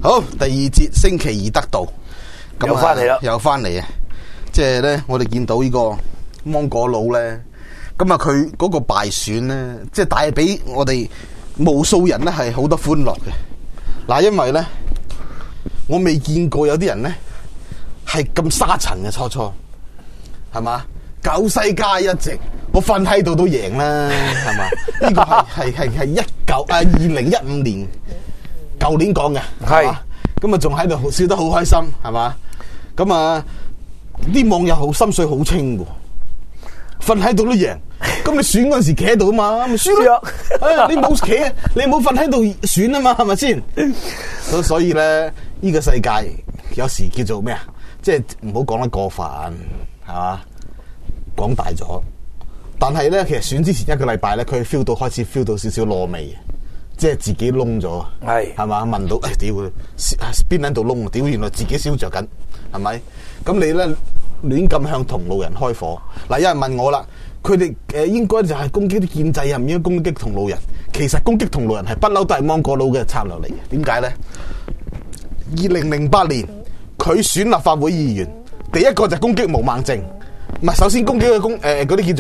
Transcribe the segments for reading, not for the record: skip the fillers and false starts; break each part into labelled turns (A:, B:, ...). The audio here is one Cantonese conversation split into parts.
A: 好，第二節星期二得道，咁
B: 又翻嚟啦，
A: 又翻嚟啊！即係咧，我哋見到呢個芒果佬咧，咁啊，佢嗰個敗選咧，即係帶俾我哋無數人咧係好多歡樂嘅。嗱，因為咧，我未見過有啲人咧係咁沙塵嘅初，係嘛？九西加一席，我瞓喺度都贏啦，係嘛？呢個係2015年舊年講嘅，係嘛？咁啊，仲喺度笑得好開心，係嘛？咁啊，啲網友好心水好清喎，瞓喺度都贏。咁你選嗰陣時企喺度啊嘛，咪輸咯。你冇企，你冇瞓喺度選啊嘛，係咪先？所以咧，呢個世界有時叫做咩啊？即係唔好講得過分，係嘛？講大咗，但係咧，其實選之前一個禮拜咧，佢開始 feel 到少少燶味，即係自己燶咗，係嘛？聞到屌邊喺度燶，屌原來自己燒着緊，係咪？咁你咧亂咁向同路人開火，嗱，有人問我啦，佢哋應該就係攻擊啲建制啊，唔應該攻擊同路人。其實攻擊同路人係不嬲都係芒果佬嘅策略嚟嘅。點解咧？2008年佢選立法會議員，第一個就攻擊毛孟靜。唔係，首先攻擊嘅嗰啲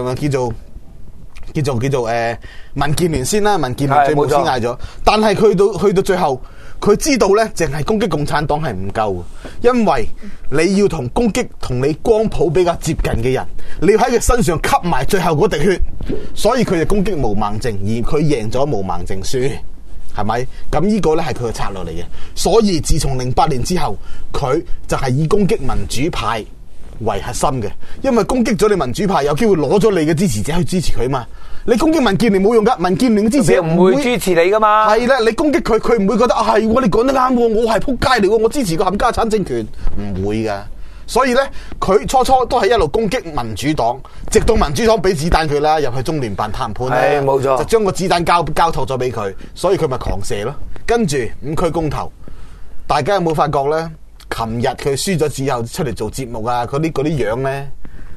A: 叫做民建聯先啦，民建聯最冇先嗌咗。但係去到最後，佢知道咧，淨係攻擊共產黨係唔夠，因為你要攻擊同你光譜比較接近嘅人，你要喺佢身上吸埋最後嗰滴血，所以佢就攻擊毛孟靜，而佢贏咗毛孟靜輸，係咪？咁呢個咧係佢嘅策略嚟嘅。所以自從08年之後，佢就係以攻擊民主派為核心嘅，因為攻擊咗你民主派，有機會攞咗你嘅支持者去支持佢嘛。你攻擊民建聯冇用噶，民建聯嘅支持者唔會
B: 支持你噶嘛。
A: 係啦，你攻擊佢，佢唔會覺得係你講得啱，我係撲街嚟喎，我支持個冚家產政權，唔會噶。所以咧，佢初都係一路攻擊民主黨，直到民主黨俾子彈佢啦，入去中聯辦談判咧，
B: 冇錯，
A: 就將個子彈交託咗俾佢，所以佢咪狂射咯。跟住5區公投，大家有冇發覺咧？琴日佢輸咗之後出嚟做節目啊，嗰啲樣咧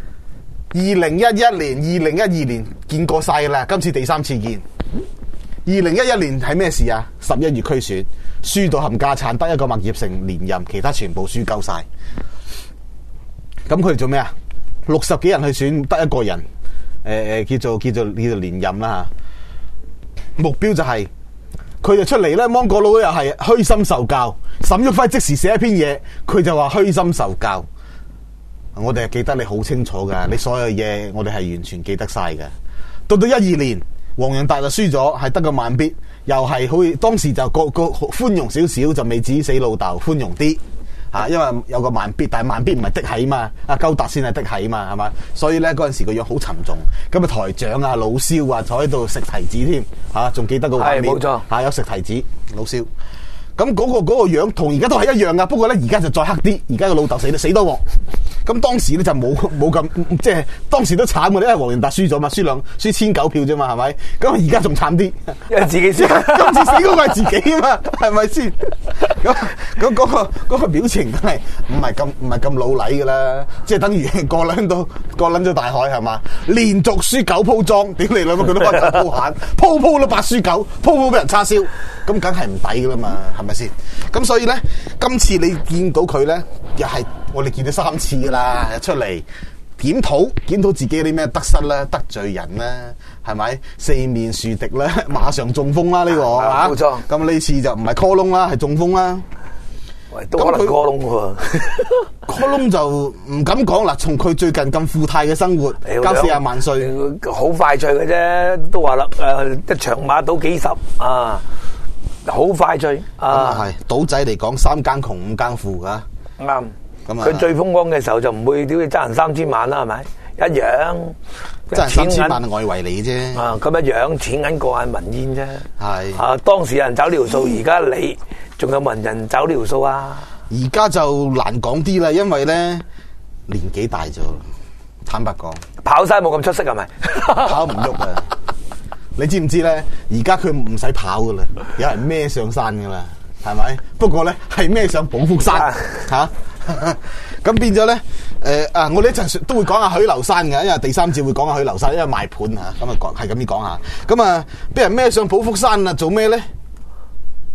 A: ，2011年、2012年見過晒噶啦，今次第3次見。2011年係咩事啊？11月區選輸到冚家產，得一個麥業成連任，其他全部輸夠晒。咁佢哋做咩啊？60幾人去選，得一個人，叫做連任啦吓。目標就係佢就出嚟咧，芒果佬又係虛心受教。沈旭輝即時寫一篇嘢，佢就話虛心受教。我哋係記得你好清楚噶，你所有嘢我哋係完全記得晒噶。到12年，黃洋達就輸咗，係得個慢必，又係好似當時就個寬容少少，就未至於死老豆，寬容啲吓，因為有個慢必，但係慢必唔係的起嘛，阿鳩達先係的起嘛，係嘛，所以咧嗰陣時個樣好沉重。咁啊台長啊老蕭啊坐喺度食提子添吓，仲記得個畫面，
B: 係冇錯吓，有
A: 食提子老蕭。咁嗰個樣同而家都係一樣噶，不過咧而家就再黑啲，而家個老豆死多鑊。咁當時咧就冇咁，即係當時都慘嘅，因為黃洋達輸咗嘛，輸1009票啫嘛，係咪？咁而家仲慘啲，
B: 因為自己輸，
A: 今次死嗰個係自己啊嘛，係咪先？咁嗰個表情真係唔係咁老禮噶啦，即係等於過撚咗大海係嘛？連續輸9鋪莊，屌你兩個佢都開9鋪閒，鋪都8輸9，鋪俾人叉燒，咁梗係唔抵噶啦嘛，係咪先？咁所以咧，今次你見到佢咧，又係我哋見咗3次噶啦，出嚟檢討自己啲咩得失啦、得罪人啦，係咪4面樹敵咧？馬上中風啦呢個啊，
B: 冇錯。
A: 咁呢次就唔係 call 窿啦，係中風啦。
B: 喂，都可能 call 窿喎。
A: call 窿就唔敢講啦。從佢最近咁富態嘅生活，交40萬稅，
B: 好快脆嘅啫。都話啦，一場馬賭幾十啊，好快脆啊。
A: 係賭仔嚟講，3更窮5更富噶。
B: 啱。佢最風光嘅時候就唔會屌你爭人3000萬啦，係咪？一樣
A: 爭人3000萬係外圍嚟啫。
B: 啊，咁一樣錢銀過眼雲煙啫。
A: 係
B: 啊，當時有人找條數，而家你仲有冇人找條數啊？
A: 而家就難講啲啦，因為咧年紀大咗，坦白講，
B: 跑山冇咁出色係咪？
A: 跑唔喐啊！你知唔知咧？而家佢唔使跑噶啦，有人孭上山噶啦，係咪？不過咧係孭上寶福山吓。咁變咗咧，我哋一陣都會講下許留山嘅，因為第3節會講下許留山，因為賣盤吓，咁啊係咁樣講下。咁啊，俾人孭上寶福山啊，做咩咧？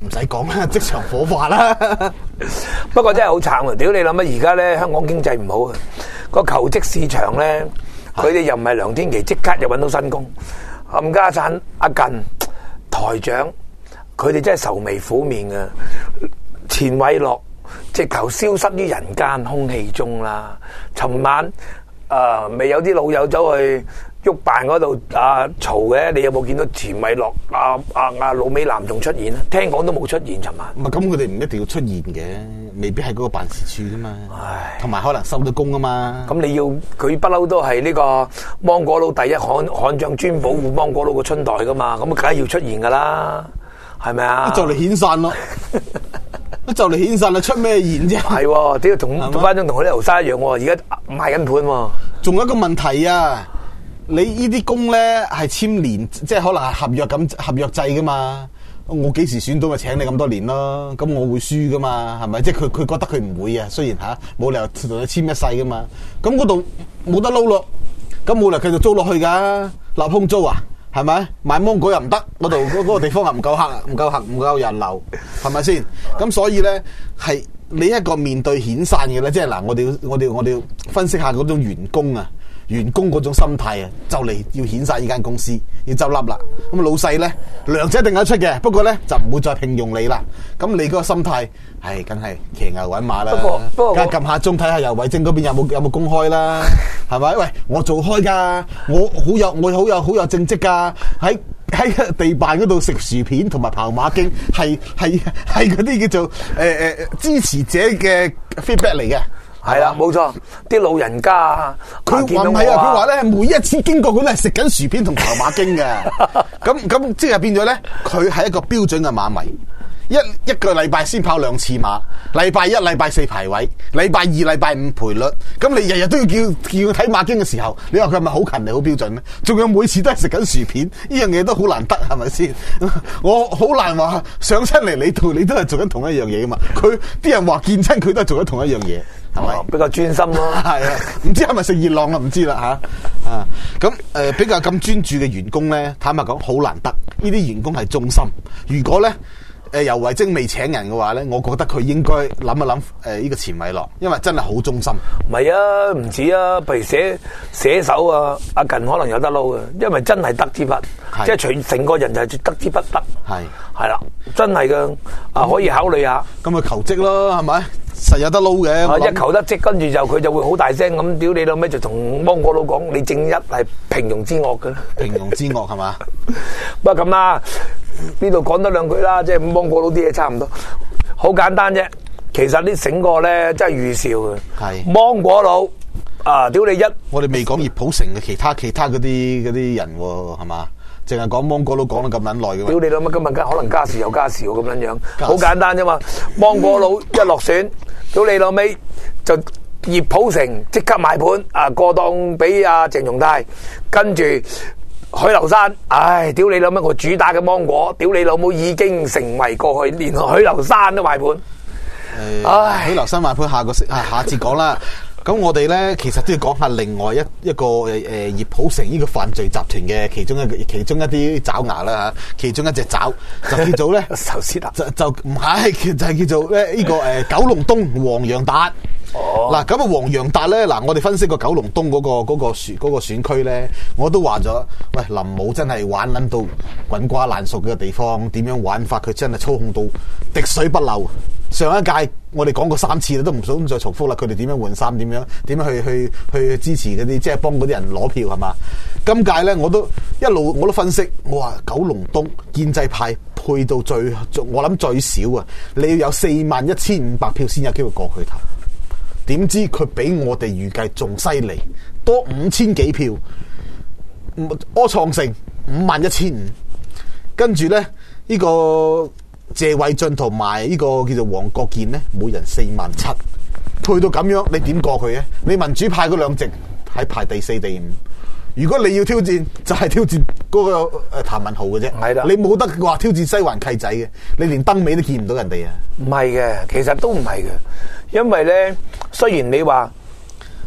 A: 唔使講啦，即場火化啦。
B: 不過真係好慘啊！屌你諗下，而家咧香港經濟唔好啊，個求職市場咧，佢哋又唔係梁天琦即刻又揾到新工，冚家產阿近台長，佢哋真係愁眉苦面啊！錢偉樂直頭消失於人間空氣中啦。尋晚未有啲老友走去喐辦嗰度嘈嘅，你有冇見到錢偉樂老美男仲出現啊？聽講都冇出現，尋晚。
A: 唔係咁，佢哋唔一定要出現嘅，未必喺嗰個辦事處噶嘛。同埋可能收到工啊嘛。
B: 咁你要佢不嬲都係呢個芒果佬第一悍將，專保護芒果佬個春袋噶嘛，咁梗係要出現噶啦，係咪啊？
A: 就嚟遣散咯。就嚟遣散啦，出咩言啫？
B: 係喎，屌同班長同佢啲後生一樣喎，而家賣緊盤喎。
A: 仲有一個問題啊，你呢啲工咧係簽年，即係可能係合約制噶嘛。我幾時選到咪請你咁多年咯？咁我會輸噶嘛，係咪？即係佢覺得佢唔會啊。雖然冇理由同你簽一世噶嘛。咁嗰度冇得撈咯，咁冇理由繼續租落去噶，立空租啊？係咪賣芒果又唔得？嗰度嗰個地方又唔夠客，唔夠人流，係咪先？咁所以咧，係你一個面對遣散嘅咧，即係嗱，我哋要分析下嗰種員工嗰種心態啊，就嚟要遣散呢間公司，要執笠啦。咁老細咧糧就一定有得出嘅，不過咧就唔會再聘用你啦。咁你嗰個心態係梗係騎牛揾馬啦。不過，梗係撳下鐘睇下游蕙禎嗰邊有冇公開啦，係咪？喂，我做開㗎，我好有正職㗎，喺地辦嗰度食薯片同埋跑馬經，係嗰啲叫做支持者嘅 feedback 嚟嘅。
B: 係啦，冇錯，啲老人家
A: 佢話唔係啊，佢話咧每一次經過佢都係食緊薯片同跑馬經嘅，咁即係變咗咧，佢係一個標準嘅馬迷，一個禮拜先跑2次馬，禮拜一、禮拜4排位，禮拜二、禮拜5賠率，咁你日日都要叫佢睇馬經嘅時候，你話佢係咪好勤力、好標準咧？仲有每次都係食緊薯片，呢樣嘢都好難得，係咪先？我好難話上親嚟你度，你都係做緊同一樣嘢噶嘛？佢啲人話見親佢都係做緊同一樣嘢。係咪
B: 比較專心咯？
A: 係啊，唔知係咪食熱浪啊？唔知啦吓。咁比較咁專注嘅員工咧，坦白講好難得。呢啲員工係忠心。如果咧游蕙禎未請人嘅話咧，我覺得佢應該諗一諗呢個錢偉樂，因為真係好忠心。
B: 唔係啊，唔止啊，譬如寫手啊，阿近可能有得撈嘅，因為真係得之筆，即係成個人就係得之不得。係啦，真係嘅可以考慮下。
A: 咁咪求職咯，係咪？實有得撈嘅。
B: 一求得職，跟住佢就會好大聲咁屌你老尾，就同芒果佬講：你正一係平庸之惡嘅。
A: 平庸之惡係嘛？
B: 不過咁啦，呢度講多兩句啦，即係芒果佬啲嘢差唔多，好簡單啫。其實啲醒過咧真係預兆嘅。係芒果佬屌你一！我哋未講葉普成嘅其他嗰啲人喎，係嘛？淨係講芒果佬講得咁撚耐嘅。屌你老乜今日可能加時又加時咁樣樣，好簡單啫嘛。芒果佬一落選，屌你老尾就葉普成即刻賣盤過檔俾阿鄭松泰，跟住許留山，屌你老乜我主打嘅芒果，屌你老母已經成為過去，連許留山都賣盤。
A: 許留山賣盤下次講啦。咁我哋咧，其實都要講下另外一個葉普成呢個犯罪集團嘅其中一啲爪牙啦吓，其中一隻爪就叫做咧壽司達，就唔係，就係叫做咧呢個九龍東黃洋達。嗱咁黃洋達咧，我哋分析過九龍東嗰個選區咧，我都話咗，喂，林武真係玩捻到滾瓜爛熟嘅地方，點樣玩法佢真係操控到滴水不漏。上一屆我哋講過3次啦，都唔想再重複啦。佢哋點樣換衫，點樣去支持嗰啲，即係幫嗰啲人攞票係嘛？今屆咧我都分析，我話九龍東建制派配到我諗最少啊，你要有41,500票先有機會過去投。點知佢比我哋預計仲犀利，多5000幾票。柯創盛51,500，跟住咧呢個謝偉俊同埋呢個叫做黃國健咧，每人47,000，配到咁樣，你點過佢啊？你民主派嗰2席係排第4、第5。如果你要挑戰，就係挑戰嗰個譚文豪嘅啫。係啦，你冇得話挑戰西環契仔嘅，你連燈尾都見唔到人哋啊！
B: 唔係嘅，其實都唔係嘅，因為咧，雖然你話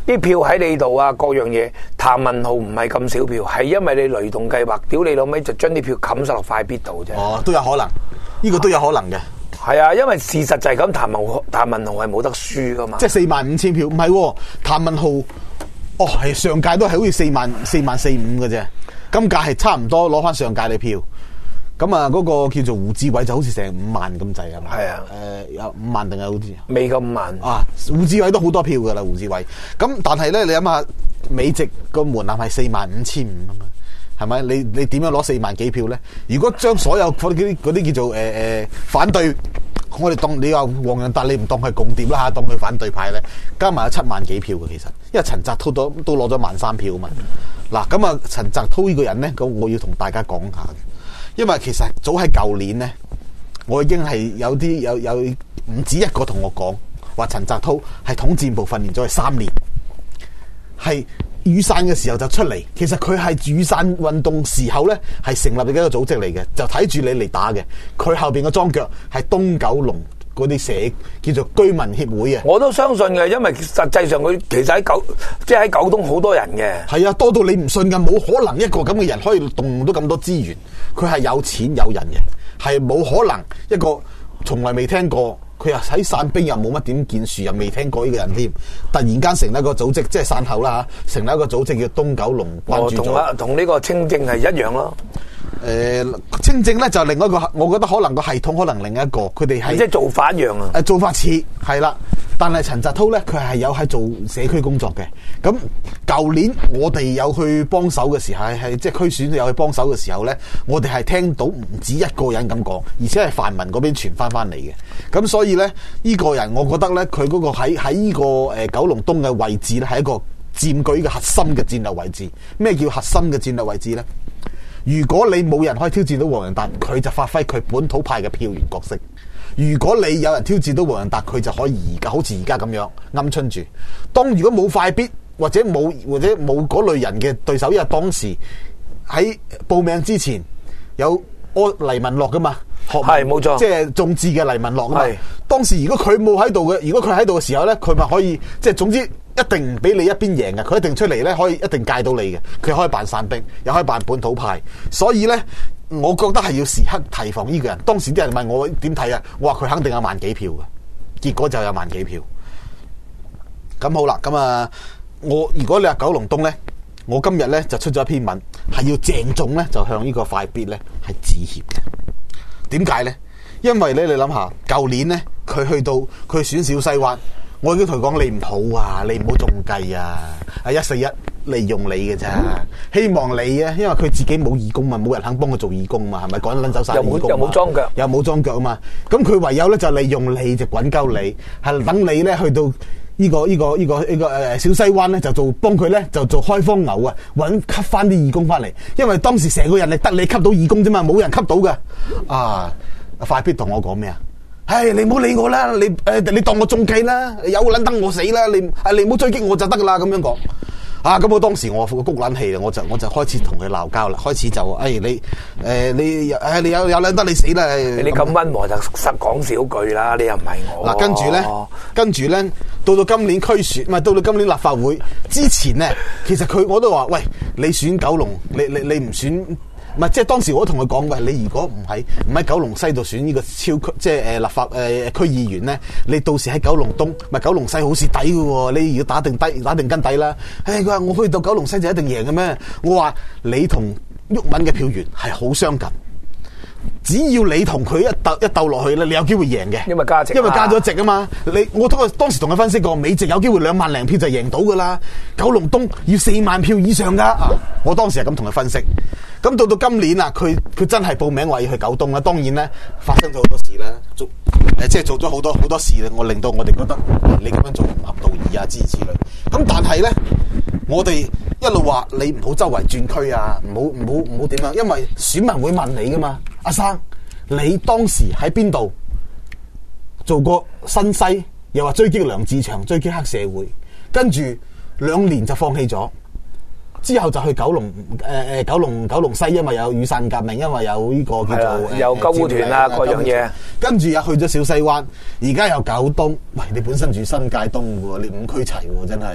B: 啲票喺你度啊，各樣嘢。譚文豪唔係咁少票，係因為你雷動計劃，屌你老味就將啲票冚晒落快必度啫。
A: 哦，都有可能，呢個都有可能嘅。
B: 係啊，因為事實就係咁，譚文豪係冇得輸噶嘛。
A: 即係45000票，唔係譚文豪，哦係上屆都係好似44000-45000嘅啫，今屆係差唔多攞翻上屆嘅票。咁啊，嗰個叫做胡志偉就好似成5萬咁滯係嘛？係啊，有5萬定係好似
B: 未夠5萬
A: 啊！胡志偉都好多票噶啦，胡志偉。咁但係咧，你諗下美籍個門檻係45500啊嘛，係咪？你點樣攞4萬幾票咧？如果將所有嗰啲叫做反對，我哋當你話黃洋達，你唔當佢共諜啦嚇，當佢反對派咧，加埋有7萬幾票嘅其實，因為陳澤滔都攞咗13000票啊嘛。嗱咁啊，陳澤滔呢個人咧，咁我要同大家講下。因為其實早喺舊年咧，我已經係有唔止一個同我講話陳澤滔係統戰部訓練咗佢3年，係雨傘嘅時候就出嚟。其實佢係雨傘運動時候咧係成立嘅一個組織嚟嘅，就睇住你嚟打嘅。佢後邊嘅樁腳係東九龍嗰啲社叫做居民協會啊。我都相信嘅，因為實際上佢其實喺喺九東好多人嘅。係啊，多到你唔信㗎，冇可能一個咁嘅人可以動用到咁多資源。佢係有錢有人嘅，係冇可能一個從來未聽過，佢又喺傘兵又冇乜點建樹，又未聽過呢個人添。突然間成立一個組織，即係傘後啦嚇，成立一個組織叫東九龍關注組。同呢個清正係一樣咯。清正咧就另一個，我覺得可能個系統可能另一個，佢哋係即係做法一樣啊。做法似係啦，但係陳澤滔咧，佢係有喺做社區工作嘅。咁舊年我哋有去幫手嘅時候，係即係區選有去幫手嘅時候咧，我哋係聽到唔止一個人咁講，而且係泛民嗰邊傳翻嚟嘅。咁所以咧，呢個人我覺得咧，佢嗰個喺呢個九龍東嘅位置咧，係一個佔據嘅核心嘅戰略位置。咩叫核心嘅戰略位置咧？如果你冇人可以挑戰到黃洋達，佢就發揮佢本土派嘅票源角色；如果你有人挑戰到黃洋達，佢就可以好似而家咁樣鵪鶉住。當如果冇快必或者冇嗰類人嘅對手，因為當時喺報名之前有黎文樂噶嘛，係冇錯，即係眾志嘅黎文樂啊嘛。當時如果佢冇喺度嘅，如果佢喺度嘅時候咧，佢咪可以即係總之。一定唔俾你一邊贏嘅，佢一定出嚟咧，可以一定戒到你嘅。佢可以扮散兵，又可以扮本土派，所以咧，我覺得係要時刻提防呢個人。當時啲人問我點睇啊，我話佢肯定有10000幾票嘅，結果就有10000幾票。咁好啦，咁啊，如果你話九龍東咧，我今日咧就出咗一篇文，係要鄭重咧就向呢個快必咧係致歉嘅。點解咧？因為咧，你諗下，舊年咧佢去到佢選小西灣。我已經同佢講，你唔好啊，你唔好中計啊！141利用你嘅咋？希望你啊，因為佢自己冇義工嘛，冇人肯幫佢做義工嘛，係咪趕撚走晒義工？又冇裝腳，又冇裝腳啊嘛！咁佢唯有咧就利用你，就滾鳩你，係等你咧去到呢個小西灣咧，就做幫佢咧就做開荒牛啊，吸翻啲義工翻嚟。因為當時成個人力得你吸到義工啫嘛，冇人吸到嘅。啊，快必同我講咩啊？唉，你唔好理我啦，你當我中計啦，有撚等我死啦，你唔好追擊我就得噶啦，咁樣講。啊，咁我當時我谷撚氣啦，我就開始同佢鬧交啦，開始就你有撚得你死啦！你咁溫和就實講少句啦，你又唔係我。嗱，跟住咧，到今年區選，唔係到今年立法會之前咧，其實我都話，喂，你選九龍，你唔選。唔係，即係當時我都同佢講，喂，你如果唔喺九龍西度選呢個超區，即係立法區議員咧，你到時喺九龍東，咪九龍西好蝕底嘅喎，你要打定根底啦。佢話我去到九龍西就一定贏嘅咩？我話你同毓民嘅票源係好相近，只要你同佢一鬥落去咧，你有機會贏嘅。因為加咗席啊嘛。我當時同佢分析過，美籍有機會2萬零票就贏到噶啦，九龍東要4萬票以上噶。我當時係咁同佢分析。咁到今年啊，佢真係報名話要去九東啦。當然咧，發生咗好多事啦，即係做咗好多事啦，我令到我哋覺得你咁樣做唔合道義啊，諸如此類。咁但係咧，我哋一路話你唔好周圍轉區啊，唔好點樣，因為選民會問你噶嘛。阿生，你當時喺邊度做過新西，又話追擊梁志祥、追擊黑社會，跟住2年就放棄咗。之後就去九龍西，因為有雨傘革命，因為有呢個叫做有救護團啊，各樣嘢。跟住又去咗小西灣，而家又九東。喂，你本身住新界東喎，你5區齊喎，真係。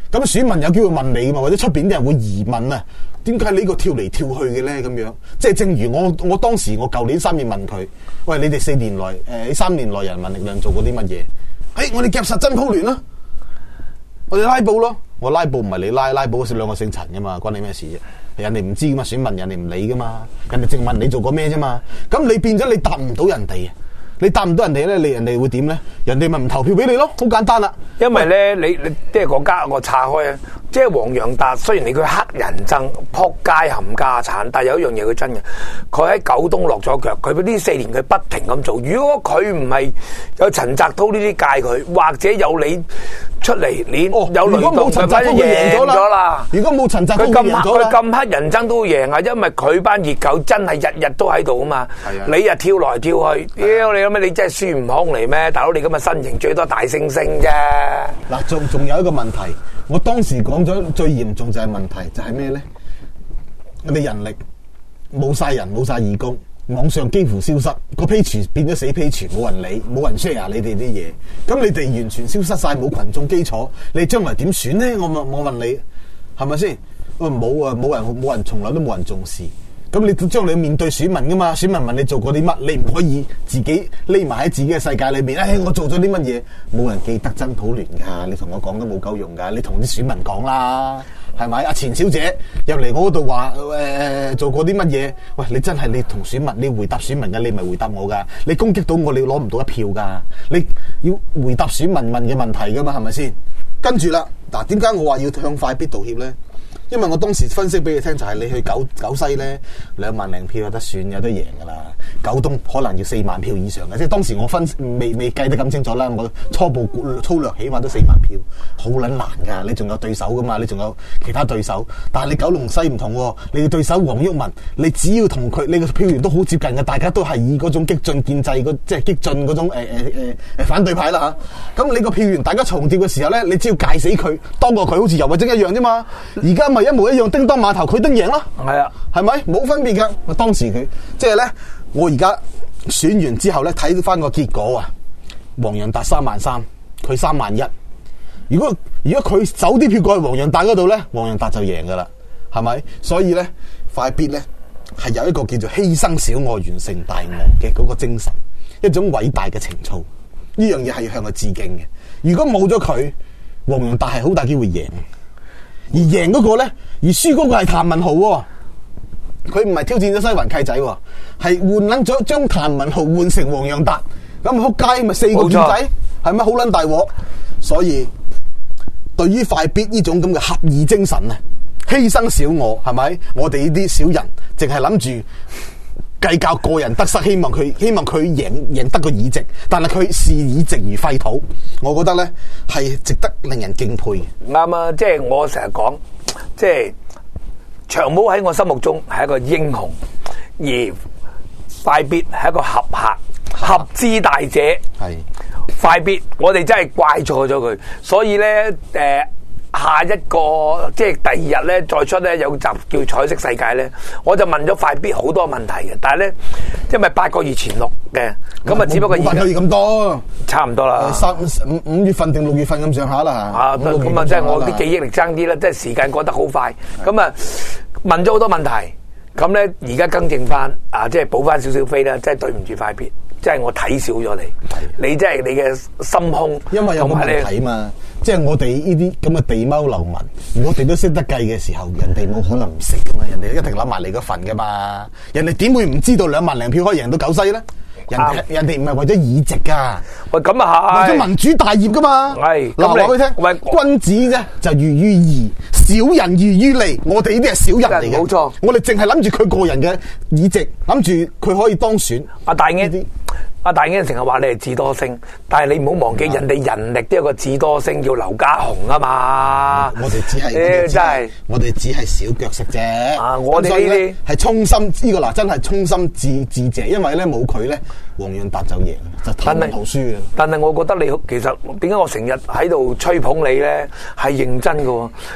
C: 咁選民有機會問你嘛，或者出邊啲人會疑問啊，點解你呢個跳嚟跳去嘅咧？咁樣，即係正如我當時我舊年3月問佢，喂，你哋4年來3年來人民力量做過啲乜嘢？我哋夾實真普聯啦，我哋拉布咯，我拉布唔係你拉布嗰2個姓陳噶嘛，關你咩事啫？人哋唔知噶嘛，選民人哋唔理噶嘛，人哋淨問你做過咩啫嘛，咁你變咗你答唔到人哋。你答唔到人哋咧，人哋會點咧？人哋咪唔投票俾你咯，好簡單啦。
B: 因為咧，你即係國家我岔開啊，即係黃洋達雖然你佢黑人憎、撲街冚家產，但係有一樣嘢佢真嘅，佢喺九東落咗腳，佢呢4年佢不停咁做。如果佢唔係有陳澤滔呢啲界佢，或者有你出嚟，你有雷動，佢反正贏咗啦。
C: 如果冇陳澤滔，佢贏咗啦。
B: 佢咁黑人憎都會贏啊，因為佢班熱狗真係日日都喺度啊嘛。你又跳來跳去，屌你！你真係孫悟空嚟咩？大佬你咁嘅身形最多大猩猩啫。
C: 嗱，仲有一個問題，我當時講咗最嚴重就係問題就係咩咧？我哋人力冇晒人，冇晒義工，網上幾乎消失，個 page 變咗死 page， 冇人理，冇人 share 你哋啲嘢，咁你哋完全消失晒，冇群眾基礎，你將來點選咧？我問你，係咪先？冇啊，冇人，從來都冇人重視。咁你將你面對選民噶嘛？選民問你做過啲乜，你唔可以自己匿埋喺自己嘅世界裏面。我做咗啲乜嘢？冇人記得真普聯噶，你同我講都冇夠用噶。你同啲選民講啦，係咪？阿錢小姐入嚟我嗰度話做過啲乜嘢？喂，你真係你同選民，你回答選民嘅，你咪回答我噶。你攻擊到我，你攞唔到一票噶。你要回答選民問嘅問題噶嘛？係咪先？跟住啦，嗱，點解我話要向快必道歉咧？因為我當時分析俾你聽，就係你去九西咧2萬零票有得選，有得贏噶啦。九東可能要4萬票以上嘅，即係當時我未計得咁清楚啦。我初步粗略起碼都4萬票，好撚難噶。你仲有對手噶嘛？你仲有其他對手，但係你九龍西唔同喎，你嘅對手黃毓民，你只要同佢，你嘅票源都好接近嘅，大家都係以嗰種激進建制即係激進嗰種反對派啦嚇。咁你個票源大家重疊嘅時候咧，你只要戒死佢，當過佢好似游蕙禎一樣啫嘛。而家一模一樣，叮當碼頭佢都贏咯，係啊，係咪冇分別噶？我當時佢即係咧，我而家選完之後咧，睇翻個結果啊，黃洋達33000，佢31000。如果佢走啲票過去黃洋達嗰度咧，黃洋達就贏噶啦，係咪？所以咧，快必咧係有一個叫做犧牲小我完成大我嘅嗰個精神，一種偉大嘅情操。呢樣嘢係要向佢致敬嘅。如果冇咗佢，黃洋達係好大機會贏。而贏嗰個咧，而輸嗰個係譚文豪喎，佢唔係挑戰咗西環契仔喎，係換撚咗將譚文豪換成黃洋達，咁撲街咪4個轉仔，係咪好撚大鑊？所以對於快必呢種咁嘅俠義精神啊，犧牲小我係咪？我哋呢啲小人淨係諗住計較個人得失，希望佢贏得個議席，但係佢視議席如廢土，我覺得咧係值得令人敬佩嘅。
B: 啱啊！即係我成日講，即係長毛喺我心目中係一個英雄，而快必係一個俠客，俠之大者。係快必，我哋真係怪錯咗佢，所以咧下一個即係第2日咧再出咧有集叫彩色世界咧，我就問咗快必好多問題嘅，但係咧因為8個月前錄嘅，咁啊只不過
C: 8個月咁多，
B: 差唔多啦
C: ，5月份定6月份咁上下啦嚇。
B: 啊，咁啊即係我啲記憶力爭啲啦，即係時間過得好快，咁啊問咗好多問題，咁咧而家更正翻啊，即係補翻少少飛啦，即係對唔住快必。即係我睇少咗你即係你嘅心胸，
C: 因為有個問題嘛，即係我哋呢啲咁嘅地踎流民，我哋都識得計嘅時候，人哋冇可能唔識噶嘛，人哋一定諗埋你個份噶嘛，人哋點會唔知道2萬零票可以贏到九西咧？人哋唔係為咗議席噶，
B: 喂咁啊係，
C: 為咗民主大業噶嘛。係嗱，話俾你聽，
B: 喂，
C: 君子啫就喻於義，小人喻於利。我哋呢啲係小人嚟嘅，冇錯。我哋淨係諗住佢個人嘅議席，諗住佢可以當選。阿大英成日話你係智多星，但係你唔好忘記人哋人力都有個智多星叫劉家雄啊嘛。我哋只係小腳色啫。我哋呢啲係衷心呢個嗱，真係衷心致謝，因為咧冇佢咧，黃洋達就贏，就睇唔好輸嘅。但係我覺得你其實點解我成日喺度吹捧你咧，係認真嘅，因為你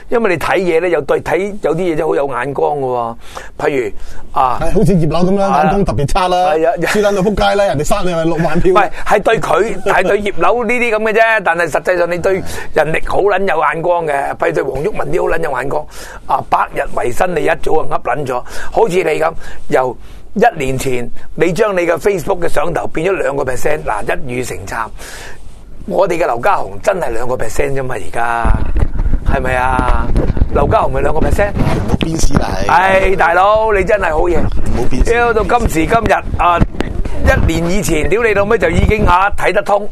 B: 睇嘢咧，又對睇有啲嘢真係好有眼光嘅喎。譬如啊，
C: 係好似葉劉咁啦，眼光特別差啦，
B: 係啊，
C: 輸撚到撲街啦，人哋刪你係6萬票。
B: 唔係，係對佢，係對葉劉呢啲咁嘅啫。但係實際上你對人力好撚有眼光嘅，譬如對黃毓民啲好撚有眼光。啊，百日維新你一早就噏撚咗，好似你咁由1年前你將你嘅 Facebook 嘅上頭變咗2%，嗱，一語成讖。我哋嘅劉家雄真係2% 啫嘛，而家係咪啊？劉家雄咪2%，
A: 冇邊絲嚟。
B: 唉，大佬你真係好嘢，
A: 冇邊絲。
B: 屌到今時今日啊！1年以前，屌你老味就已經睇得通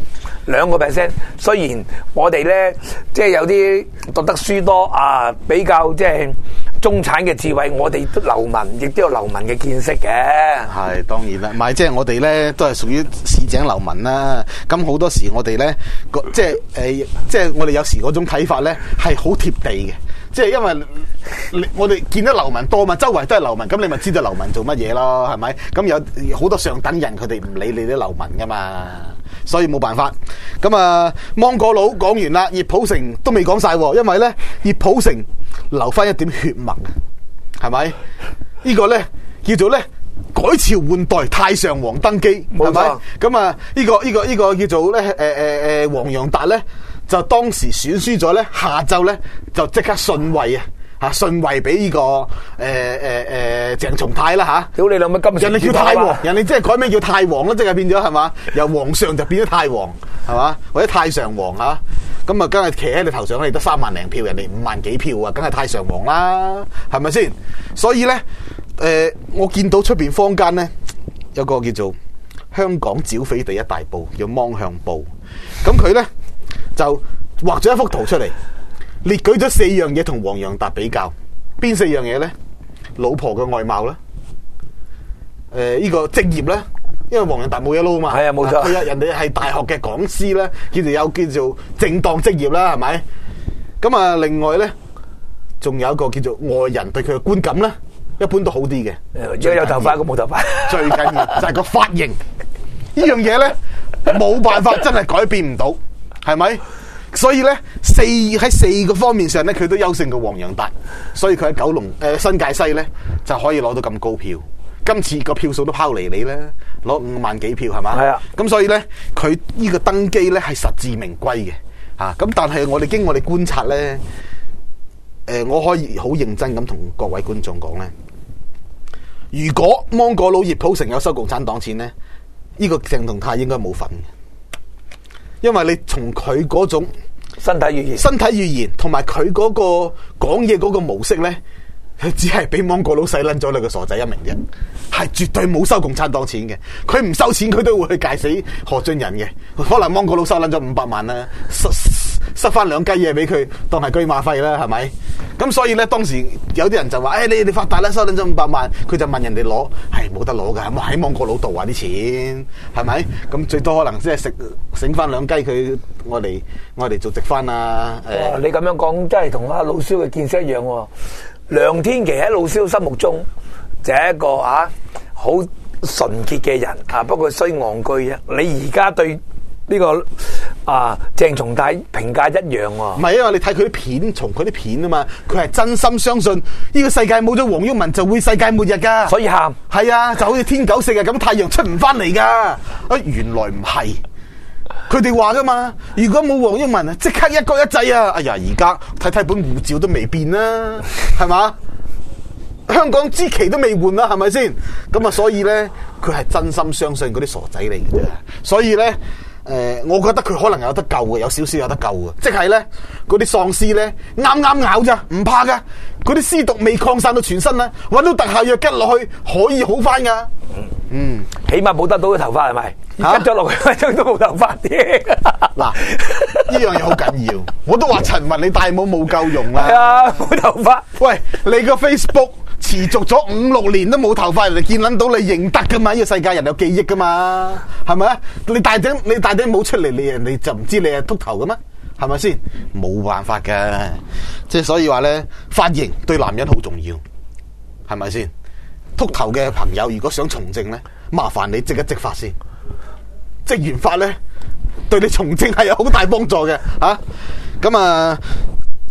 B: 2%。雖然我哋咧即係有啲讀得書多啊，比較即係中產嘅智慧，我哋都流民，亦都有流民嘅見識嘅。
A: 係當然啦，唔係即係我哋咧都係屬於市井流民啦。咁好多時我哋咧即係我哋有時嗰種睇法咧係好貼地嘅。即係因為我哋見得流民多嘛，周圍都係流民，咁你咪知道流民做乜嘢咯，係咪？咁有好多上等人，佢哋唔理你啲流民噶嘛，所以冇辦法。咁啊，芒果佬講完啦，葉普成都未講晒，因為咧葉普成留翻一點血脈，係咪？呢個咧叫做咧改朝換代，太上皇登基，係咪？咁啊，呢個叫做咧黃洋達咧。就當時選輸咗咧，下晝咧就即刻順位順位俾呢個鄭松泰啦嚇。
B: 屌你老味今時
A: 人哋叫太皇，人哋即係改名叫太皇啦，即係變咗係嘛？由皇上就變咗太皇係嘛？或者太上皇嚇。咁啊，梗係騎喺你頭上，你得3萬零票，人哋5萬幾票啊，梗係太上皇啦，係咪先？所以咧，我見到出邊坊間咧有個叫做香港剿匪第一大報，叫《芒向報》，咁佢咧。就畫咗一幅圖出嚟，列舉咗4樣嘢同黃洋達比較。邊4樣嘢咧？老婆嘅外貌啦，呢個職業咧，因為黃洋達冇嘢撈嘛，
B: 係啊，冇錯。
A: 人哋係大學嘅講師啦，叫做正當職業啦，係咪？咁啊，另外咧，仲有一個叫做外人對佢嘅觀感啦，一般都好啲嘅。
B: 如果有頭髮，咁冇頭髮。
A: 最緊要就係個髮型，呢樣嘢咧冇辦法，真係改變唔到。係咪？所以咧，喺4個方面上咧，佢都優勝過黃洋達，所以佢喺九龍新界西咧就可以攞到咁高票。今次個票數都拋離你咧，攞5萬幾票係嘛？係啊。咁所以咧，佢呢個登基咧係實至名歸嘅嚇。咁但係我哋經我哋觀察咧，我可以好認真咁同各位觀眾講咧，如果芒果佬葉普成有收共產黨錢咧，呢個鄭松泰應該冇份嘅。因為你從佢嗰種
B: 身體語言
A: 同埋佢嗰個講嘢嗰個模式咧，佢只係俾芒果佬洗撚咗你個傻仔一名啫，係絕對冇收共產黨錢嘅。佢唔收錢，佢都會去戒死何俊仁嘅。可能芒果佬收撚咗500萬啦，塞翻2雞嘢俾佢當係車馬費啦，係咪？咁所以咧，當時有啲人就話：，你發達啦，收撚咗500萬，佢就問人哋攞，係冇得攞噶，咁喺芒果佬度啊啲錢，係咪？咁最多可能即係醒翻2雞佢，我哋做值翻啊！
B: 你咁樣講，真係同阿老蕭嘅見識一樣喎。梁天琦喺老蕭心目中就係一個好純潔嘅人啊，不過衰戇居啫。你而家對呢個鄭松泰評價一樣喎？唔
A: 係，因為你睇佢啲片，從佢啲片啊嘛，佢係真心相信呢個世界冇咗黃毓民就會世界末日噶，
B: 所以喊
A: 係啊，就好似天狗食啊咁，太陽出唔翻嚟噶。原來唔係，佢哋話噶嘛，如果冇黃毓民啊，即刻一國一制啊！哎呀，而家睇本護照都未變啦，係嘛？香港之旗都未換啦，係咪先？咁啊，所以咧，佢係真心相信嗰啲傻仔嚟嘅啫。所以咧，我覺得佢可能有得救嘅，有少少有得救嘅。即係咧，嗰啲喪屍咧，啱咬咋，唔怕噶。嗰啲屍毒未擴散到全身啦，搵到特效藥拮落去，可以好翻噶。
B: 起碼冇得到嘅頭髮係咪？拮咗落去都冇頭髮啲。
A: 嗱，呢樣嘢好緊要。我都話陳雲你戴帽冇夠用啦。
B: 係啊，冇頭髮。
A: 喂，你個 Facebook 持續咗5-6年都冇頭髮，人哋見撚到你認得噶嘛？呢個世界人有記憶噶嘛？係咪啊？你戴頂帽出嚟，人哋就唔知你係禿頭噶咩？係咪先？冇辦法噶，即係所以話咧，髮型對男人好重要，係咪先？禿頭嘅朋友如果想從政咧，麻煩你即刻植髮先，植完髮咧對你從政係有好大幫助嘅嚇。咁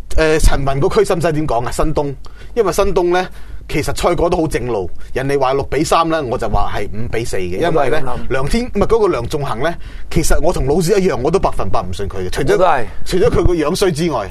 A: 陳雲嗰區使唔使點講啊？新東，因為新東咧其實賽果都好正路，人哋話6-3咧，我就話係5-4嘅，因為咧梁天唔係嗰個梁仲恒咧，其實我同老師一樣，我都100%唔信佢嘅，除咗佢個樣衰之外，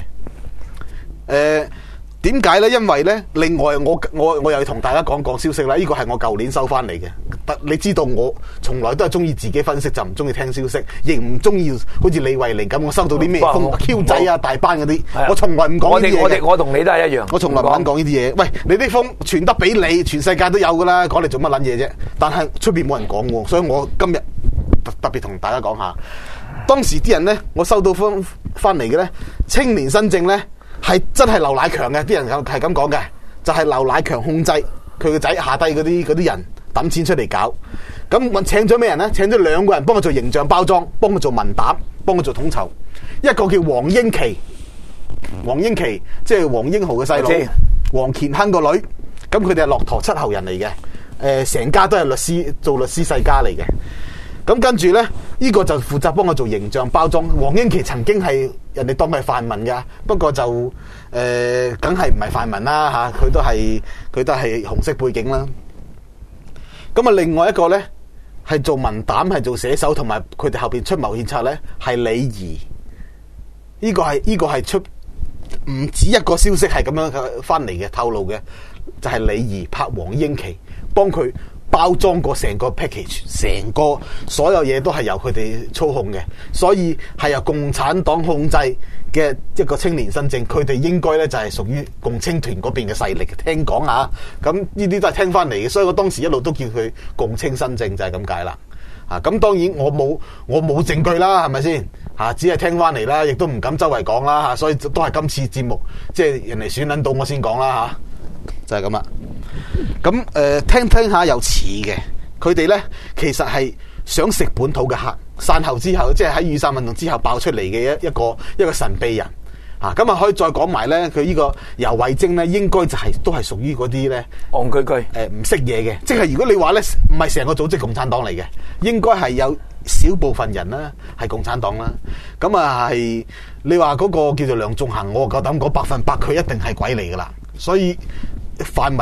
A: 點解咧？因為咧，另外我又要同大家講消息啦。呢個係我舊年收翻嚟嘅。你知道我從來都係中意自己分析，就唔中意聽消息，亦唔中意好似李慧玲咁，我收到啲咩風 Q 仔啊、大班嗰啲，我從來唔講呢啲嘢。
B: 我同你都係一樣，
A: 我從來唔敢講呢啲嘢。喂，你啲風傳得俾你，全世界都有噶啦，講嚟做乜撚嘢啫？但係出邊冇人講喎，所以我今日特別同大家講下，當時啲人咧，我收到翻嚟嘅咧，青年新政咧。係真係劉乃強嘅，啲人係咁講嘅，就係劉乃強控制佢個仔下低嗰啲人抌錢出嚟搞，咁請咗咩人咧？請咗2個人幫佢做形象包裝，幫佢做文膽，幫佢做統籌。一個叫黃英琦即係黃英豪嘅細佬，黃乾亨個女，咁佢哋係駱駝7後人嚟嘅，成家都係律師，做律師世家嚟嘅。咁跟住咧，呢個就負責幫我做形象包裝。黃英琦曾經係人哋當佢係泛民噶，不過就梗係唔係泛民啦吓，佢都係紅色背景啦。咁啊，另外一個咧係做文膽，係做寫手，同埋佢哋後邊出謀獻策咧係李儀。呢個係出唔止一個消息係咁樣翻嚟嘅，透露嘅就係李儀拍黃英琦，幫佢包裝過成個 package， 成個所有嘢都係由佢哋操控嘅，所以係由共產黨控制嘅一個青年新政，佢哋應該咧就係屬於共青團嗰邊嘅勢力。聽講啊，咁呢啲都係聽翻嚟嘅，所以我當時一路都叫佢共青新政就係咁解啦。咁當然我冇證據啦，係咪先？只係聽翻嚟啦，亦都唔敢周圍講啦，所以都係今次節目即係人哋選撚到我先講啦，就係咁啦。咁聽下又似嘅，佢哋咧其實係想食本土嘅客，散後之後即係喺雨傘運動之後爆出嚟嘅一個神秘人。咁啊可以再講埋咧，佢呢個游蕙禎咧，應該就都係屬於嗰啲咧
B: 戇居居
A: 唔識嘢嘅，即係如果你話咧唔係成個組織共產黨嚟嘅，應該係有少部分人啦係共產黨啦。咁啊係你話嗰個叫做梁仲恒，我夠膽講100%佢一定係鬼嚟噶啦，所以泛民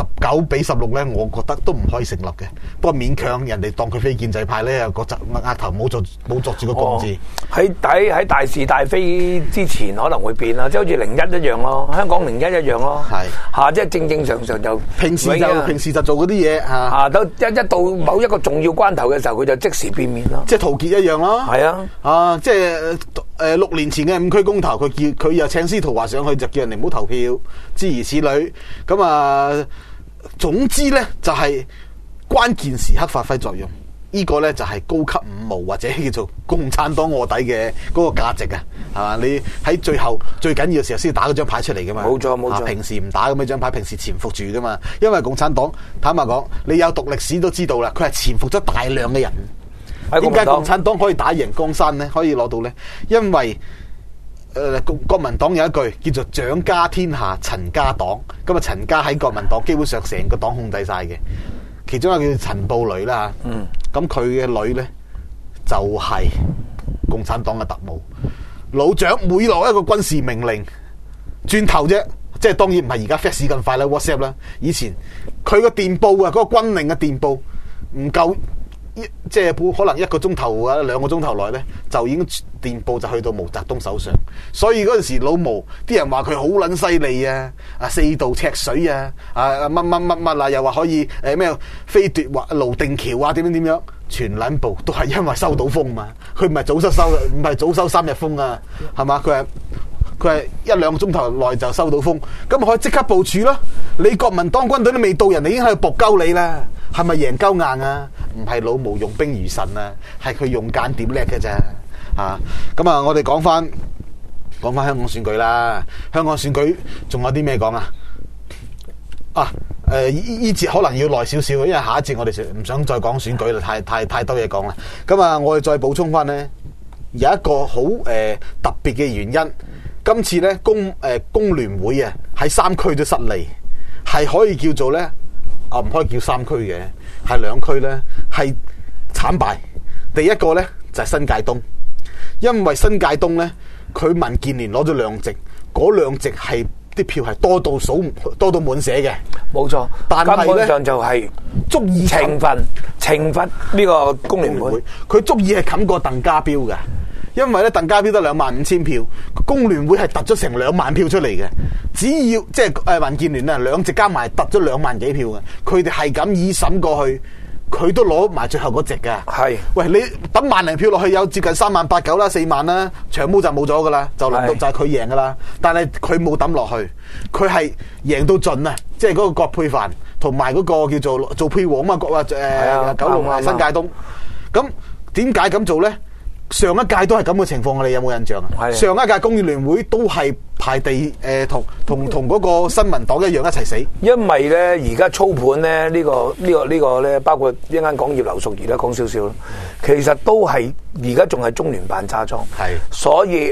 A: 19-16咧，我覺得都唔可以成立嘅。不過勉強人哋當佢非建制派咧，有個額頭冇作住個共字。
B: 喺大是大非之前可能會變啦，即係好似01一樣咯，香港01一樣咯。係即係正常就平時就做嗰啲嘢都一到某一個重要關頭嘅時候，佢就即時變面咯。即係陶傑一樣咯。係啊，即係6年前嘅5區公投，佢又請司徒華上去，就叫人哋唔好投票，諸如此類。咁總之咧就係關鍵時刻發揮作用，呢個咧就係高級五毛或者叫做共產黨臥底嘅嗰個價值啊，係嘛？你喺最後最緊要嘅時候先打嗰張牌出嚟噶嘛？冇錯，平時唔打咁樣張牌，平時潛伏住噶嘛。因為共產黨坦白講，你有讀歷史都知道啦，佢係潛伏咗大量嘅人。點解共產黨可以打贏江山咧？可以攞到咧？因為國民黨有一句叫做蔣家天下陳家黨，咁啊陳家喺國民黨基本上成個黨控制晒嘅，其中一個叫陳布雷啦，咁佢嘅女咧就係共產黨嘅特務，老蔣每落一個軍事命令，轉頭啫，即係當然唔係而家 fax 咁快啦 ，WhatsApp 啦，以前佢個電報啊，嗰個軍令嘅電報唔夠。即係可能1個鐘頭啊2個鐘頭內咧，就已經電報就去到毛澤東手上。所以嗰陣時老毛啲人話佢好撚犀利啊，4渡赤水啊，乜啊，又話可以咩飛奪瀘定橋啊，點樣，全撚部都係因為收到風嘛。佢唔係早收3日風啊，係嘛？佢係1-2個鐘頭內就收到風，咁可以即刻部署咯。你國民黨軍隊都未到，人哋已經喺度搏鳩你啦。係咪贏鳩硬啊？唔係老毛用兵如神啊，係佢用間點叻嘅啫。咁啊，我哋講翻香港選舉啦。香港選舉仲有啲咩講啊？呢節可能要耐少少，因為下一節我哋唔想再講選舉啦，太多嘢講啦。咁啊，我哋再補充翻呢，有一個好特別嘅原因。今次呢，工聯會啊喺3區都失利，係可以叫做呢。唔可以叫3區嘅，係2區咧，係慘敗。第一個咧就係新界東，因為新界東咧，佢民建聯攞咗2席，
C: 嗰兩席係啲票係多到滿瀉嘅，
B: 冇錯。
C: 但係
B: 根本上就係
C: 足以
B: 懲罰呢個工聯會，
C: 佢足以係冚過鄧家彪嘅。因為咧，鄧家彪得25000票，工聯會係突咗成2萬票出嚟嘅。只要即係民建聯啊，兩席加埋突咗2萬幾票嘅，佢哋係咁以審過去，佢都攞埋最後嗰席嘅。係，喂，你抌萬零票落去，有接近38900啦，4萬啦，長毛就冇咗噶啦，就輪到就係佢贏噶啦。但係佢冇抌落去，佢係贏到盡啊！即係嗰個葛珮帆同埋嗰個叫做配王啊嘛，九龍啊新界東。咁點解咁做咧？上一屆都係咁嘅情況，你有冇印象啊？上一屆工聯會都係排第同嗰個新民黨一樣一齊死。因為咧而家操盤咧呢個咧，包括一陣間講葉劉淑儀咧講少少啦，其實都係而家仲係中聯辦揸莊。係，所以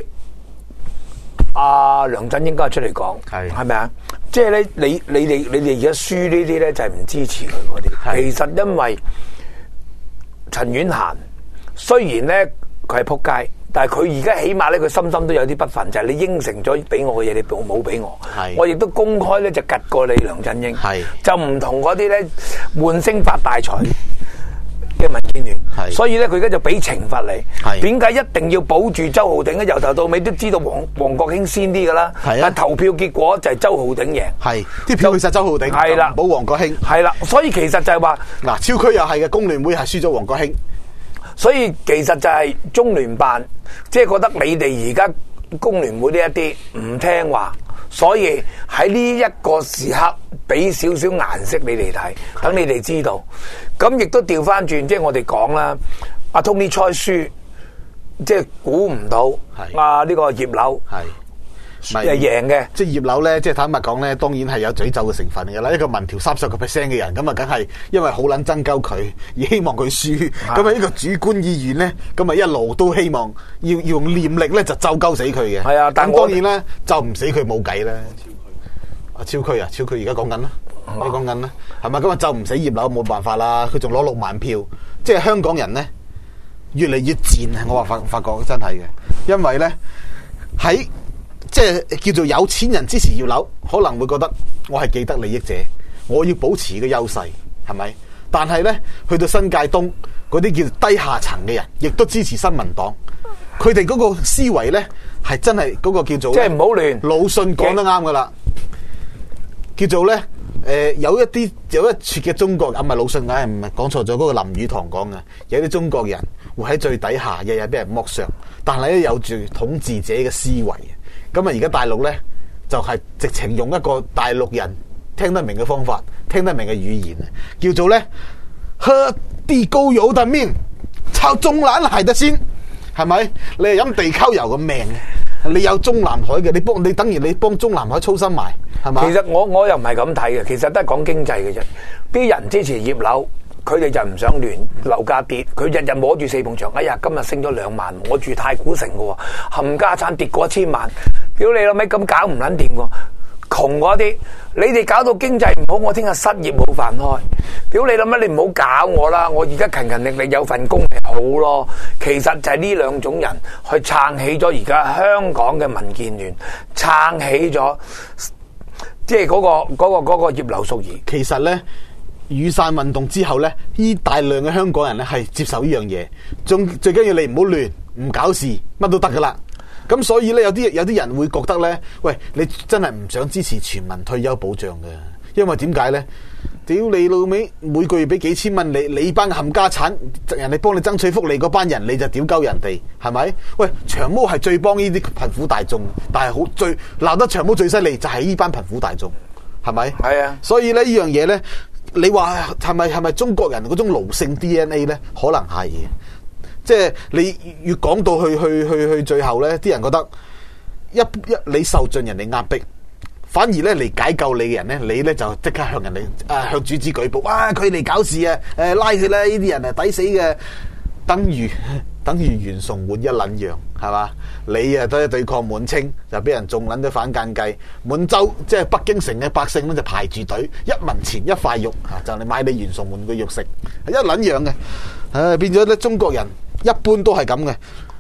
C: 阿梁振英今日出嚟講，係咪啊？即係咧，你哋而家輸呢啲咧就係唔支持佢嗰啲。其實因為陳婉嫻雖然咧。佢係仆街，但係佢而家起碼咧，佢心都有啲不忿，就係、是、你應承咗俾我嘅嘢，你冇俾我，我亦都公開咧就吉過你梁振英，就唔同嗰啲咧換星發大財嘅民建聯，所以咧佢而家就俾懲罰你。點解一定要保住周浩鼎咧？由頭到尾都知道黃國興先啲噶啦，但投票結果就係周浩鼎贏，啲票去晒周浩鼎，係啦，冇黃國興，係啦，所以其實就係話嗱，超區又係嘅，工聯會係輸咗黃國興。所以其實就係中聯辦，即係覺得你哋而家工聯會呢一啲唔聽話，所以喺呢一個時刻俾少少顏色你哋睇，等你哋知道。咁亦都調翻轉，即係我哋講啦，阿 Tony Choi 輸，即係估唔到啊呢個葉劉係贏嘅，即係葉劉咧，即係坦白講咧，當然係有詛咒嘅成分嘅啦。一個民調30%嘅人，咁啊，梗係因為好撚憎鳩佢，而希望佢輸。咁啊，呢個主觀意願咧，咁啊一路都希望要用念力咧就咒鳩死佢嘅。係啊，但當然咧就唔死佢冇計啦。超區啊，超區而家講緊啦，你講緊啦，係咪？咁啊就唔死葉劉冇辦法啦，佢仲攞6萬票，即係香港人咧越嚟越賤啊！我話發覺真係嘅，因為咧喺即係叫做有錢人支持葉劉，可能會覺得我係既得利益者，我要保持個優勢，係咪？但係咧，去到新界東嗰啲叫低下層嘅人，亦都支持新民黨，佢哋嗰個思維咧係真係嗰個叫做即係唔好亂。魯迅講得啱噶啦，叫做咧有一撮嘅中國人，唔係魯迅，唔係講錯咗，嗰個林語堂講嘅，有啲中國人會喺最底下，日日俾人剝削，但係咧有住統治者嘅思維。咁啊！而家大陸咧就係直情用一個大陸人聽得明嘅方法，聽得明嘅語言，叫做咧喝地溝油的命，抄中南海的先，係咪？你係飲地溝油嘅命，你有中南海嘅，你等於你幫中南海操心埋，係咪？其實我又唔係咁睇嘅，其實都係講經濟嘅啫。啲人支持葉劉，佢哋就唔想亂樓價跌，佢日日摸住4埲牆。哎呀，今日升咗2萬，摸住太古城嘅，冚家產跌過1000萬。屌你老味，咁搞唔撚掂喎！窮嗰啲，你哋搞到經濟唔好，我聽日失業冇飯開。屌你老味，你唔好搞我啦！我而家勤勤力力有份工咪好咯。其實就係呢兩種人去撐起咗而家香港嘅民建聯，撐起咗即係嗰個葉劉淑儀。其實咧，雨傘運動之後咧，呢大量嘅香港人咧係接受呢樣嘢，最緊要你唔好亂，唔搞事，乜都得噶啦。咁所以咧，有啲人會覺得咧，喂，你真係唔想支持全民退休保障嘅，因為點解咧？屌你老味，每個月俾幾千蚊你班冚家產，人哋幫你爭取福利嗰班人，你就屌鳩人哋，係咪？喂，長毛係最幫呢啲貧苦大眾，但係最鬧得長毛最犀利就係呢班貧苦大眾，係咪？係啊。所以咧呢樣嘢咧，你話係咪中國人嗰種奴性 DNA 咧？可能係。即係你越講到去最後咧，啲人覺得你受盡人哋壓迫，反而咧嚟解救你嘅人咧，你咧就即刻向人哋向主子舉報，哇！佢嚟搞事啊！拉佢咧，呢啲人係抵死嘅，等於袁崇煥一撚樣，係嘛？你啊都對抗滿清，就俾人仲撚咗反間計，滿洲即係北京城嘅百姓咧就排住隊，1文錢1塊肉就嚟買你袁崇煥嘅肉食，係一撚樣嘅。變咗咧中國人。一般都係咁嘅，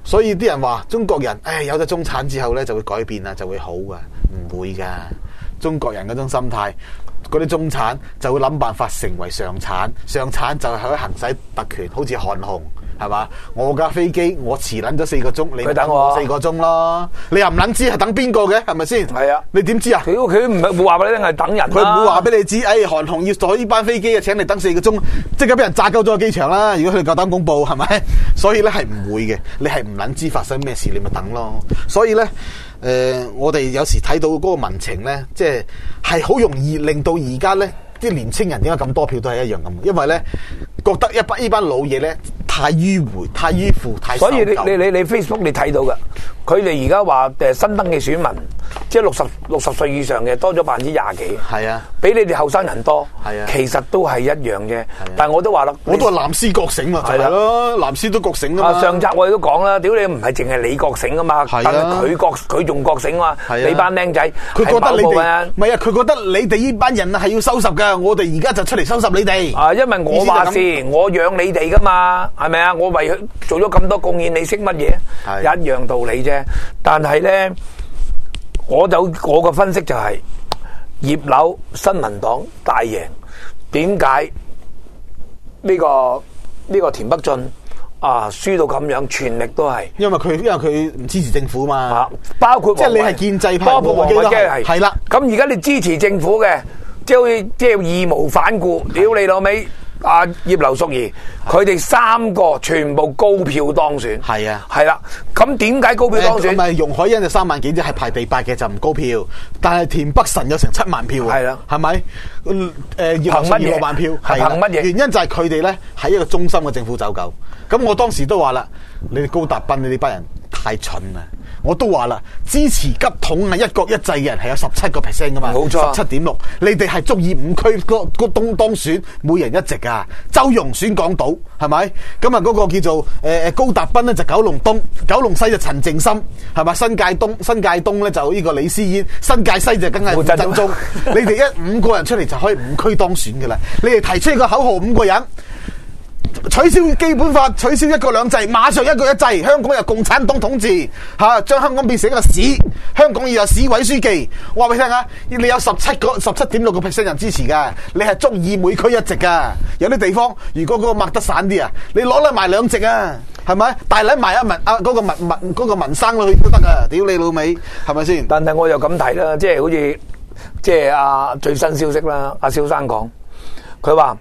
C: 所以啲人話中國人，有咗中產之後咧就會改變啦，就會好噶，唔會噶。中國人嗰種心態，嗰啲中產就會諗辦法成為上產，上產就係可以行使特權，好似韓紅。係嘛？我架飛機我遲撚咗4個鐘，你等我4個鐘咯。你又唔撚知係等邊個嘅？係咪先？係啊，你點知啊？
B: 佢唔係冇話俾你聽係等人，
C: 佢唔會話俾你知。韓紅要坐呢班飛機啊，請你等4個鐘，即刻俾人炸鳩咗個機場啦！如果佢哋夠膽公佈，係咪？所以咧係唔會嘅，你係唔撚知發生咩事，你咪等咯。所以咧，我哋有時睇到嗰個民情咧，即係好容易令到而家咧啲年青人點解咁多票都係一樣咁，因為咧覺得呢班老嘢咧。太迂迴、太迂腐、太守舊。所以
B: 你 Facebook 你睇到㗎，佢哋而家話新登記選民，即係60歲以上嘅多咗20%幾。係啊，比你哋後生人多。係啊，其實都係一樣啫。但係我都話啦，
C: 我都係藍絲覺醒嘛，係咯，藍絲都覺醒啊嘛。
B: 上集我哋都講啦，屌你唔係淨係你覺醒啊嘛，但係佢仲覺醒啊嘛。你班僆仔，
C: 佢覺得你哋唔係啊，佢覺得你哋呢班人係要收拾㗎，我哋而家就出嚟收拾你哋。
B: 啊，因為我話事，我養你哋㗎嘛。係咪啊？我為佢做咗咁多貢獻，你識乜嘢？一樣道理啫。但係咧，我個分析就係葉劉新民黨大贏。點解呢個田北俊啊輸到咁樣，全力都係
C: 因為佢唔支持政府嘛。
B: 包括
C: 即係你係建制派，
B: 包括黃偉基
C: 係啦。
B: 咁而家你支持政府嘅，即係義無反顧，屌你老味。葉劉淑儀，佢哋3個全部高票當選，係啊，係啦。咁點解高票當選？
C: 咪容海恩就3萬幾啫，係排第8嘅就唔高票。但係田北辰有成7萬票，係啦，係咪？葉劉淑儀6萬票，係憑乜嘢？原因就係佢哋咧喺一個中心嘅政府走狗。咁我當時都話啦，你哋高達斌呢班人太蠢啦。我都話啦，支持急統啊一國一制嘅人係有17% 噶嘛，冇錯，17.6%。你哋係足以5區個當選，每人1席啊。周融選港島，係咪？咁啊嗰個叫做高達斌咧就九龍東，九龍西就陳靜心，係咪？新界東咧就呢個李思嫣，新界西就梗係胡振中。你哋5個人出嚟就可以5區當選噶啦。你哋提出一個口號，5個人。取消基本法，取消1國2制，馬上1國1制，香港由共產黨統治，將香港變成一個市，香港要有市委書記。我話俾你聽啊，你有17.6% 人支持噶，你係足以每區1席噶。有啲地方如果嗰個擘得散啲啊，你攞嚟埋2席啊，係咪？大禮埋嗰個民生去都得啊！屌你老味，係咪先？
B: 但係我又咁睇啦，即係好似即係最新消息啦，阿蕭生講，佢話。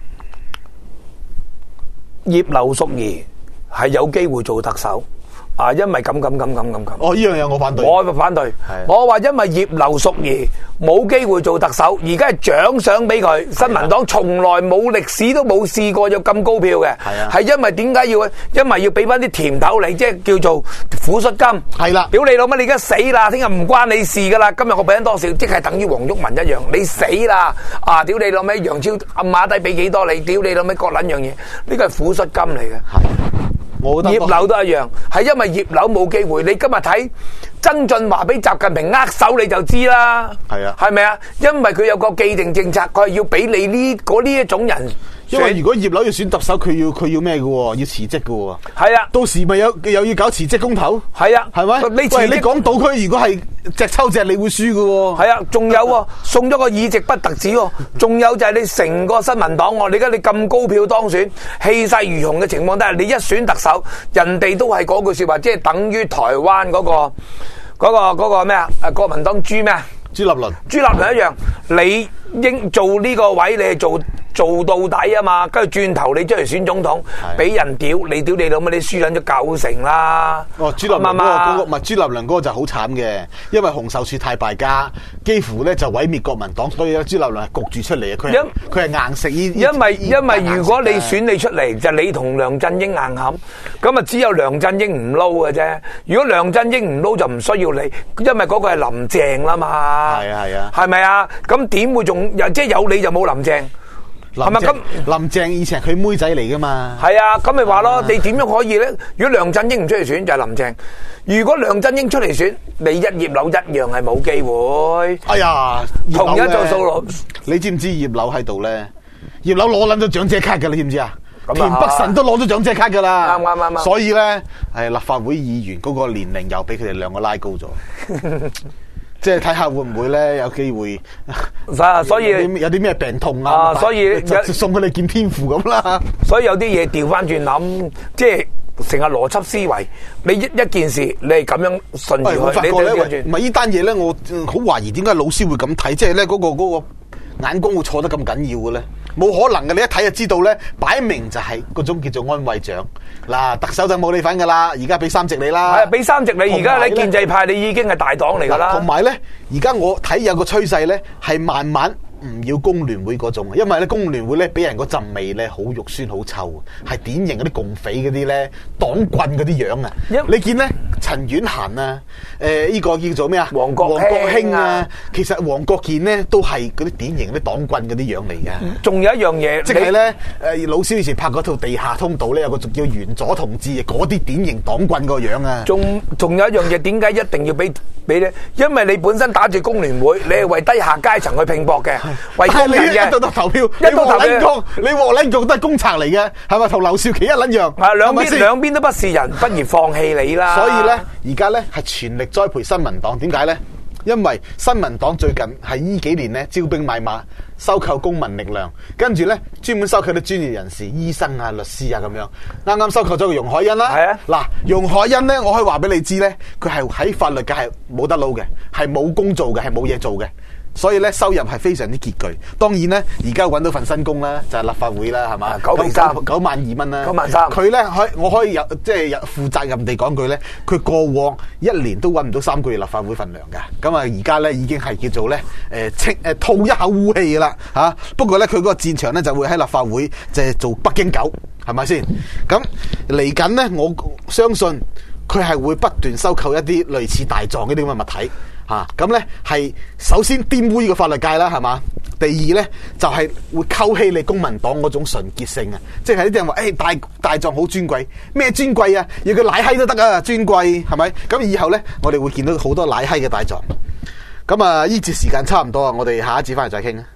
B: 葉劉淑儀係有機會做特首啊，因為咁。
C: 哦，呢樣嘢我反對。
B: 我反對。我話因為葉劉淑儀冇機會做特首，而家係獎賞俾佢。新民黨從來冇歷史都冇試過有咁高票嘅。係因為點解要？因為要俾翻啲甜頭你，即係叫做撫恤金。係啦，屌你老乜！你而家死啦，聽日唔關你事噶啦。今日我俾緊多少，即係等於黃毓民一樣，你死啦！啊，屌你老乜！楊超暗馬底俾幾多你？屌你老乜！各撚樣嘢，呢個係撫恤金嚟嘅。葉劉都一樣，係因為葉劉冇機會。你今日睇曾俊華俾習近平握手，你就知啦。係啊，係咪啊？因為佢有個既定政策，佢係要俾你呢一種人。
C: 因為如果葉劉要選特首，佢要咩嘅？要辭職嘅。係啊，到時咪又要搞辭職公投。係啊，係咪？喂，你講島區如果係隻抽隻，你會輸嘅。
B: 係啊，仲有送咗個議席不特止，仲有就係你成個新民黨，你而家你咁高票當選，氣勢如虹嘅情況底下，你一選特首，人哋都係嗰句說話，即係等於台灣嗰個咩啊？國民黨朱咩啊？
C: 朱立倫
B: 一樣，你應做呢個位，你係做到底啊嘛，跟住轉頭你出嚟選總統，俾人屌你老母，你輸撚咗90%啦。
C: 哦，朱立倫嗰個唔係朱立倫嗰個就好慘嘅，因為洪秀柱太敗家，幾乎咧就毀滅國民黨，所以咧朱立倫係焗住出嚟嘅，佢係硬食呢。
B: 因為如果你選你出嚟，就你同梁振英硬冚，咁啊只有梁振英唔撈嘅啫。如果梁振英唔撈就唔需要你，因為嗰個係林鄭啦嘛。係啊，係咪啊？咁點會仲即係有你就冇林鄭？係咪咁？
C: 林鄭以前係佢妹仔嚟噶嘛？
B: 係啊，咁咪話咯，你點樣可以咧？如果梁振英唔出嚟選，就係林鄭；如果梁振英出嚟選，你葉劉一樣係冇機會。
C: 哎呀，
B: 同一做數咯。
C: 你知唔知葉劉喺度咧？葉劉攞撚咗長者卡㗎，你知唔知啊？ 田北辰都攞咗長者卡噶啦，
B: 啱。
C: 所以咧，立法會議員嗰個年齡又俾佢哋兩個拉高咗，即係睇下會唔會咧有機會。
B: 所以
C: 有啲咩病痛啊？
B: 所以
C: 就送佢哋見天父咁啦。
B: 所以有啲嘢調翻轉諗，即係成日邏輯思維。你一件事，你係咁樣順住佢，你調轉。
C: 唔係呢單嘢咧，我好懷疑點解老師會咁睇，即係咧嗰個眼光會錯得咁緊要嘅咧？冇可能嘅，你一睇就知道咧，擺明就係嗰種叫做安慰獎。嗱，特首就冇你份噶啦，而家俾3席你啦。
B: 係俾3席你，而家你建制派你已經係大黨嚟噶啦。
C: 同埋咧，而家我睇有個趨勢咧，係慢慢唔要工聯會嗰種，因為咧工聯會咧俾人嗰陣味咧好肉酸好臭，係典型嗰啲共匪嗰啲咧黨棍嗰啲樣啊！你見咧陳婉嫻啊，呢個叫做咩啊？
B: 黃國興啊，
C: 其實黃國健咧都係嗰啲典型嗰啲黨棍嗰啲樣嚟嘅。
B: 仲有一樣嘢，
C: 即係咧老蕭以前拍嗰套《地下通道》咧，有個叫袁左同志嗰啲典型黨棍個樣啊！
B: 仲有一樣嘢，點解一定要俾咧？因為你本身打住工聯會，你係為低下階層去拼搏嘅。為工人嘅，
C: 一到投票，你黃撚國，你黃撚國都係公賊嚟嘅，係咪？同劉少奇一撚樣，
B: 係兩邊都不是人，不如放棄你啦。
C: 所以咧，而家咧係全力栽培新民黨，點解咧？因為新民黨最近係呢幾年咧招兵買馬，收購公民力量，跟住咧專門收購啲專業人士、醫生啊、律師啊咁樣。啱啱收購咗個容海恩啦。係啊，嗱，容海恩咧，我可以話俾你知咧，佢係喺法律界係冇得撈嘅，係冇工做嘅，係冇嘢做嘅。所以咧收入係非常之拮據，當然咧而家揾到份新工啦，就係立法會啦，係嘛？92000蚊啦
B: ，93000。
C: 佢咧我可以即係負責任地講句咧，佢過往1年都揾唔到3個月立法會份糧㗎。咁啊而家咧已經係叫做咧吐一口污氣㗎啦嚇。不過咧佢嗰個戰場咧就會喺立法會就係做北京狗，係咪先？咁嚟緊咧，我相信佢係會不斷收購一啲類似大狀嗰啲咁嘅物體。咁咧係首先玷污呢個法律界啦，係嘛？第二咧就係會溝稀你公民黨嗰種純潔性啊！即係呢啲人話大狀好尊貴，咩尊貴啊？要佢奶閪都得啊，尊貴係咪？咁以後咧，我哋會見到好多奶閪嘅大狀。咁啊，呢節時間差唔多啊，我哋下一節翻嚟再傾啊。